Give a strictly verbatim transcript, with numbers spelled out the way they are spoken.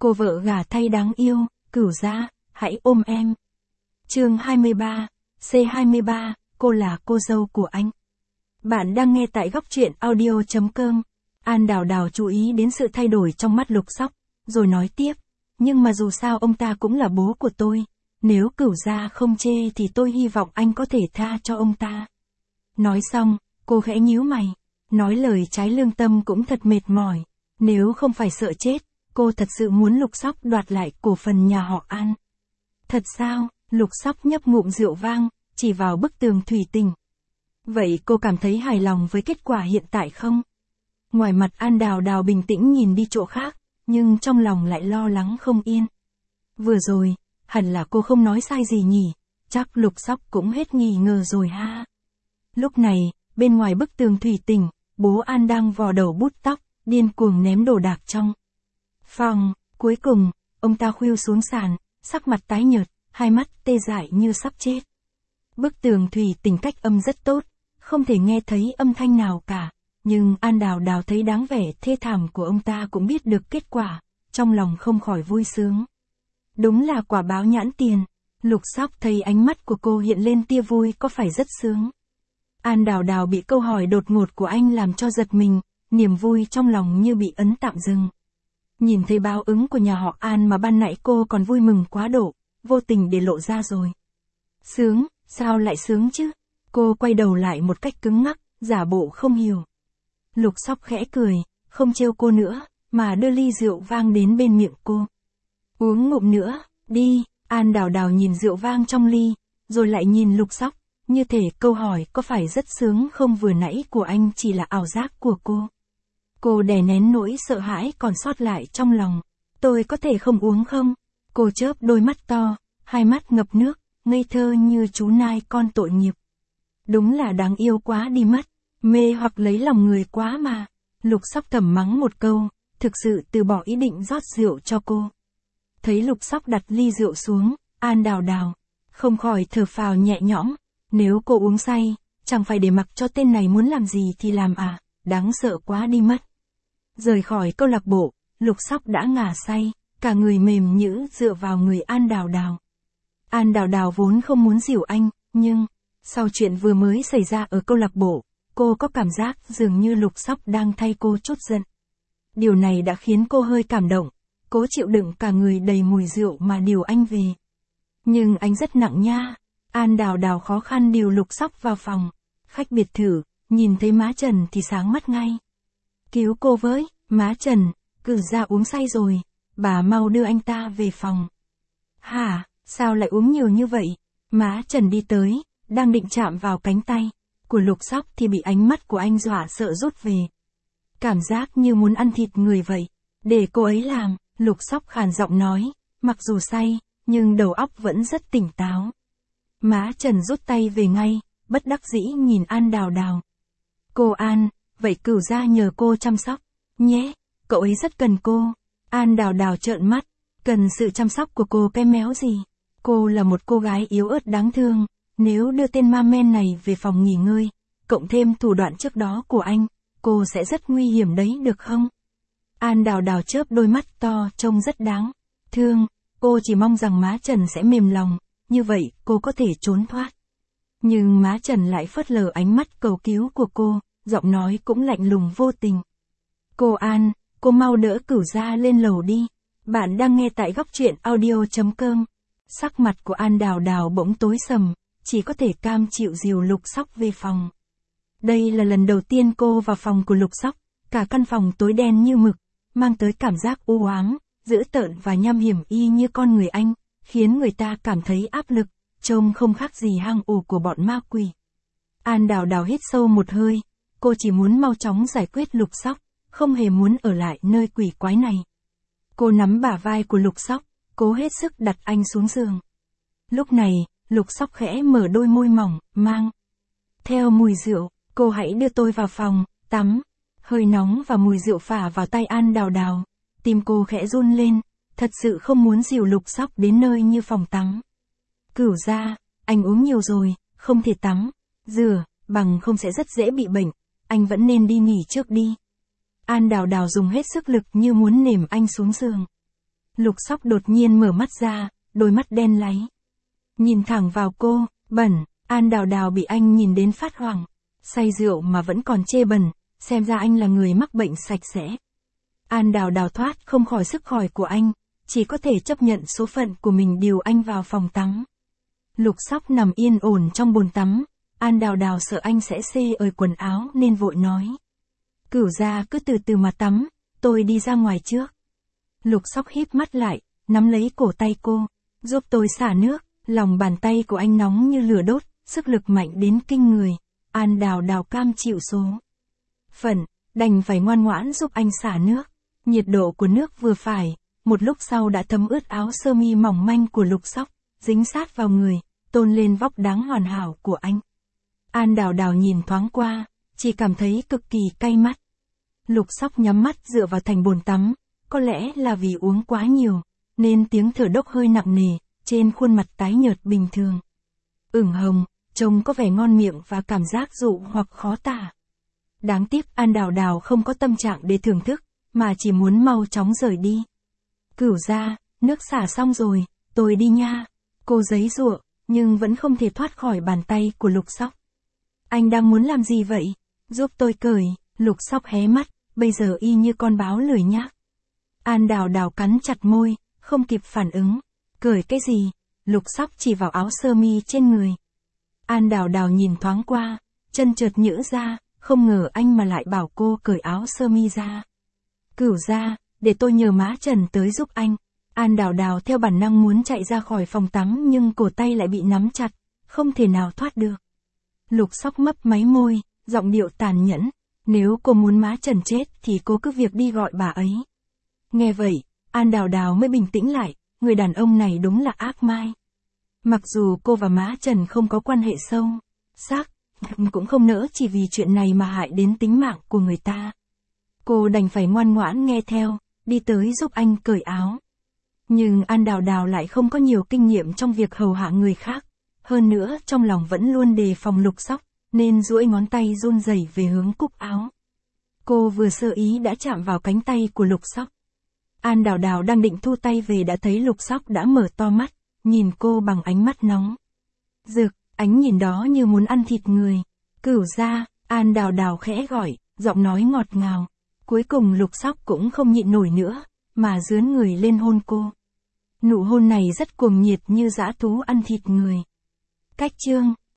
Cô vợ gả thay đáng yêu, Cửu Gia, hãy ôm em. Chương hai mươi ba, C hai mươi ba, cô là cô dâu của anh. Bạn đang nghe tại góc truyện audio chấm com. An Đào Đào chú ý đến sự thay đổi trong mắt Lục Sóc, rồi nói tiếp, nhưng mà dù sao ông ta cũng là bố của tôi, nếu Cửu Gia không chê thì tôi hy vọng anh có thể tha cho ông ta. Nói xong, cô khẽ nhíu mày, nói lời trái lương tâm cũng thật mệt mỏi, nếu không phải sợ chết, cô thật sự muốn Lục Sóc đoạt lại cổ phần nhà họ An. Thật sao? Lục Sóc nhấp ngụm rượu vang, chỉ vào bức tường thủy tinh. Vậy cô cảm thấy hài lòng với kết quả hiện tại không? Ngoài mặt An Đào Đào bình tĩnh nhìn đi chỗ khác, nhưng trong lòng lại lo lắng không yên. Vừa rồi, hẳn là cô không nói sai gì nhỉ, chắc Lục Sóc cũng hết nghi ngờ rồi ha. Lúc này, bên ngoài bức tường thủy tinh, bố An đang vò đầu bút tóc, điên cuồng ném đồ đạc trong phòng. Cuối cùng, ông ta khuỵu xuống sàn, sắc mặt tái nhợt, hai mắt tê dại như sắp chết. Bức tường thủy tinh cách âm rất tốt, không thể nghe thấy âm thanh nào cả, nhưng An Đào Đào thấy đáng vẻ thê thảm của ông ta cũng biết được kết quả, trong lòng không khỏi vui sướng. Đúng là quả báo nhãn tiền. Lục Sóc thấy ánh mắt của cô hiện lên tia vui có phải rất sướng. An Đào Đào bị câu hỏi đột ngột của anh làm cho giật mình, niềm vui trong lòng như bị ấn tạm dừng. Nhìn thấy báo ứng của nhà họ An mà ban nãy cô còn vui mừng quá độ, vô tình để lộ ra rồi. Sướng, sao lại sướng chứ? Cô quay đầu lại một cách cứng ngắc, giả bộ không hiểu. Lục Sóc khẽ cười, không trêu cô nữa, mà đưa ly rượu vang đến bên miệng cô. Uống ngụm nữa, đi. An Đào Đào nhìn rượu vang trong ly, rồi lại nhìn Lục Sóc, như thể câu hỏi có phải rất sướng không vừa nãy của anh chỉ là ảo giác của cô. Cô đè nén nỗi sợ hãi còn sót lại trong lòng. Tôi có thể không uống không? Cô chớp đôi mắt to, hai mắt ngập nước, ngây thơ như chú nai con tội nghiệp. Đúng là đáng yêu quá đi mất, mê hoặc lấy lòng người quá mà. Lục Sóc thầm mắng một câu, thực sự từ bỏ ý định rót rượu cho cô. Thấy Lục Sóc đặt ly rượu xuống, An Đào Đào không khỏi thở phào nhẹ nhõm. Nếu cô uống say, chẳng phải để mặc cho tên này muốn làm gì thì làm à, đáng sợ quá đi mất. Rời khỏi câu lạc bộ, Lục Sóc đã ngả say, cả người mềm nhũn dựa vào người An Đào Đào. An Đào Đào vốn không muốn dìu anh, nhưng sau chuyện vừa mới xảy ra ở câu lạc bộ, cô có cảm giác dường như Lục Sóc đang thay cô trút giận. Điều này đã khiến cô hơi cảm động, cố chịu đựng cả người đầy mùi rượu mà điều anh về. Nhưng anh rất nặng nha. An Đào Đào khó khăn điều Lục Sóc vào phòng. Khách biệt thự, nhìn thấy má Trần thì sáng mắt ngay. Cứu cô với, má Trần, Cửu Gia uống say rồi, bà mau đưa anh ta về phòng. Hả, sao lại uống nhiều như vậy? Má Trần đi tới, đang định chạm vào cánh tay của Lục Sóc thì bị ánh mắt của anh dọa sợ rút về. Cảm giác như muốn ăn thịt người vậy. Để cô ấy làm, Lục Sóc khàn giọng nói, mặc dù say, nhưng đầu óc vẫn rất tỉnh táo. Má Trần rút tay về ngay, bất đắc dĩ nhìn An Đào Đào. Cô An, vậy Cửu Gia nhờ cô chăm sóc, nhé, cậu ấy rất cần cô. An Đào Đào trợn mắt, cần sự chăm sóc của cô cái méo gì? Cô là một cô gái yếu ớt đáng thương, nếu đưa tên ma men này về phòng nghỉ ngơi, cộng thêm thủ đoạn trước đó của anh, cô sẽ rất nguy hiểm đấy được không? An Đào Đào chớp đôi mắt to trông rất đáng thương, cô chỉ mong rằng má Trần sẽ mềm lòng, như vậy cô có thể trốn thoát. Nhưng má Trần lại phớt lờ ánh mắt cầu cứu của cô, giọng nói cũng lạnh lùng vô tình. Cô An, cô mau đỡ Cửu Gia lên lầu đi. Bạn đang nghe tại góc truyện audio chấm com. Sắc mặt của An Đào Đào bỗng tối sầm, chỉ có thể cam chịu dìu Lục Sóc về phòng. Đây là lần đầu tiên cô vào phòng của Lục Sóc, cả căn phòng tối đen như mực, mang tới cảm giác u ám, dữ tợn và nham hiểm y như con người anh, khiến người ta cảm thấy áp lực, trông không khác gì hang ổ của bọn ma quỷ. An Đào Đào hít sâu một hơi, cô chỉ muốn mau chóng giải quyết Lục Sóc, không hề muốn ở lại nơi quỷ quái này. Cô nắm bả vai của Lục Sóc, cố hết sức đặt anh xuống giường. Lúc này, Lục Sóc khẽ mở đôi môi mỏng, mang theo mùi rượu, cô hãy đưa tôi vào phòng, tắm. Hơi nóng và mùi rượu phả vào tay An Đào Đào, tim cô khẽ run lên, thật sự không muốn dìu Lục Sóc đến nơi như phòng tắm. Cửu Gia, anh uống nhiều rồi, không thể tắm, rửa, bằng không sẽ rất dễ bị bệnh, anh vẫn nên đi nghỉ trước đi. An Đào Đào dùng hết sức lực như muốn nềm anh xuống giường. Lục Sóc đột nhiên mở mắt ra, đôi mắt đen láy. Nhìn thẳng vào cô, bẩn, An Đào Đào bị anh nhìn đến phát hoảng. Say rượu mà vẫn còn chê bẩn, xem ra anh là người mắc bệnh sạch sẽ. An Đào Đào thoát không khỏi sức hỏi của anh, chỉ có thể chấp nhận số phận của mình điều anh vào phòng tắm. Lục Sóc nằm yên ổn trong bồn tắm, An Đào Đào sợ anh sẽ xê ời quần áo nên vội nói. Cửu gia cứ từ từ mà tắm, tôi đi ra ngoài trước. Lục Sóc híp mắt lại, nắm lấy cổ tay cô, giúp tôi xả nước, lòng bàn tay của anh nóng như lửa đốt, sức lực mạnh đến kinh người. An Đào Đào cam chịu số phận, đành phải ngoan ngoãn giúp anh xả nước. Nhiệt độ của nước vừa phải, một lúc sau đã thấm ướt áo sơ mi mỏng manh của Lục Sóc, dính sát vào người, tôn lên vóc đáng hoàn hảo của anh. An Đào Đào nhìn thoáng qua, chỉ cảm thấy cực kỳ cay mắt. Lục Sóc nhắm mắt dựa vào thành bồn tắm, có lẽ là vì uống quá nhiều, nên tiếng thở dốc hơi nặng nề, trên khuôn mặt tái nhợt bình thường. Ửng hồng, trông có vẻ ngon miệng và cảm giác dụ hoặc khó tả. Đáng tiếc An Đào Đào không có tâm trạng để thưởng thức, mà chỉ muốn mau chóng rời đi. Cửu gia, nước xả xong rồi, tôi đi nha. Cô giãy giụa, nhưng vẫn không thể thoát khỏi bàn tay của Lục Sóc. Anh đang muốn làm gì vậy? Giúp tôi cởi. Lục Sóc hé mắt, bây giờ y như con báo lười nhác. An Đào Đào cắn chặt môi, không kịp phản ứng. Cởi cái gì? Lục Sóc chỉ vào áo sơ mi trên người. An Đào Đào nhìn thoáng qua, chân chợt nhỡ ra, không ngờ anh mà lại bảo cô cởi áo sơ mi ra. Cửu gia, để tôi nhờ má Trần tới giúp anh. An Đào Đào theo bản năng muốn chạy ra khỏi phòng tắm nhưng cổ tay lại bị nắm chặt, không thể nào thoát được. Lục Sóc mấp máy môi, giọng điệu tàn nhẫn. Nếu cô muốn má Trần chết thì cô cứ việc đi gọi bà ấy. Nghe vậy, An Đào Đào mới bình tĩnh lại, người đàn ông này đúng là ác mai. Mặc dù cô và má Trần không có quan hệ sâu sắc, cũng không nỡ chỉ vì chuyện này mà hại đến tính mạng của người ta. Cô đành phải ngoan ngoãn nghe theo, đi tới giúp anh cởi áo. Nhưng An Đào Đào lại không có nhiều kinh nghiệm trong việc hầu hạ người khác, hơn nữa trong lòng vẫn luôn đề phòng Lục Sóc, nên duỗi ngón tay run rẩy về hướng cúc áo. Cô vừa sơ ý đã chạm vào cánh tay của Lục Sóc. An Đào Đào đang định thu tay về đã thấy Lục Sóc đã mở to mắt, nhìn cô bằng ánh mắt nóng rực, ánh nhìn đó như muốn ăn thịt người. Cửu gia, An Đào Đào khẽ gọi, giọng nói ngọt ngào. Cuối cùng Lục Sóc cũng không nhịn nổi nữa, mà dướn người lên hôn cô. Nụ hôn này rất cuồng nhiệt như dã thú ăn thịt người. Cách chương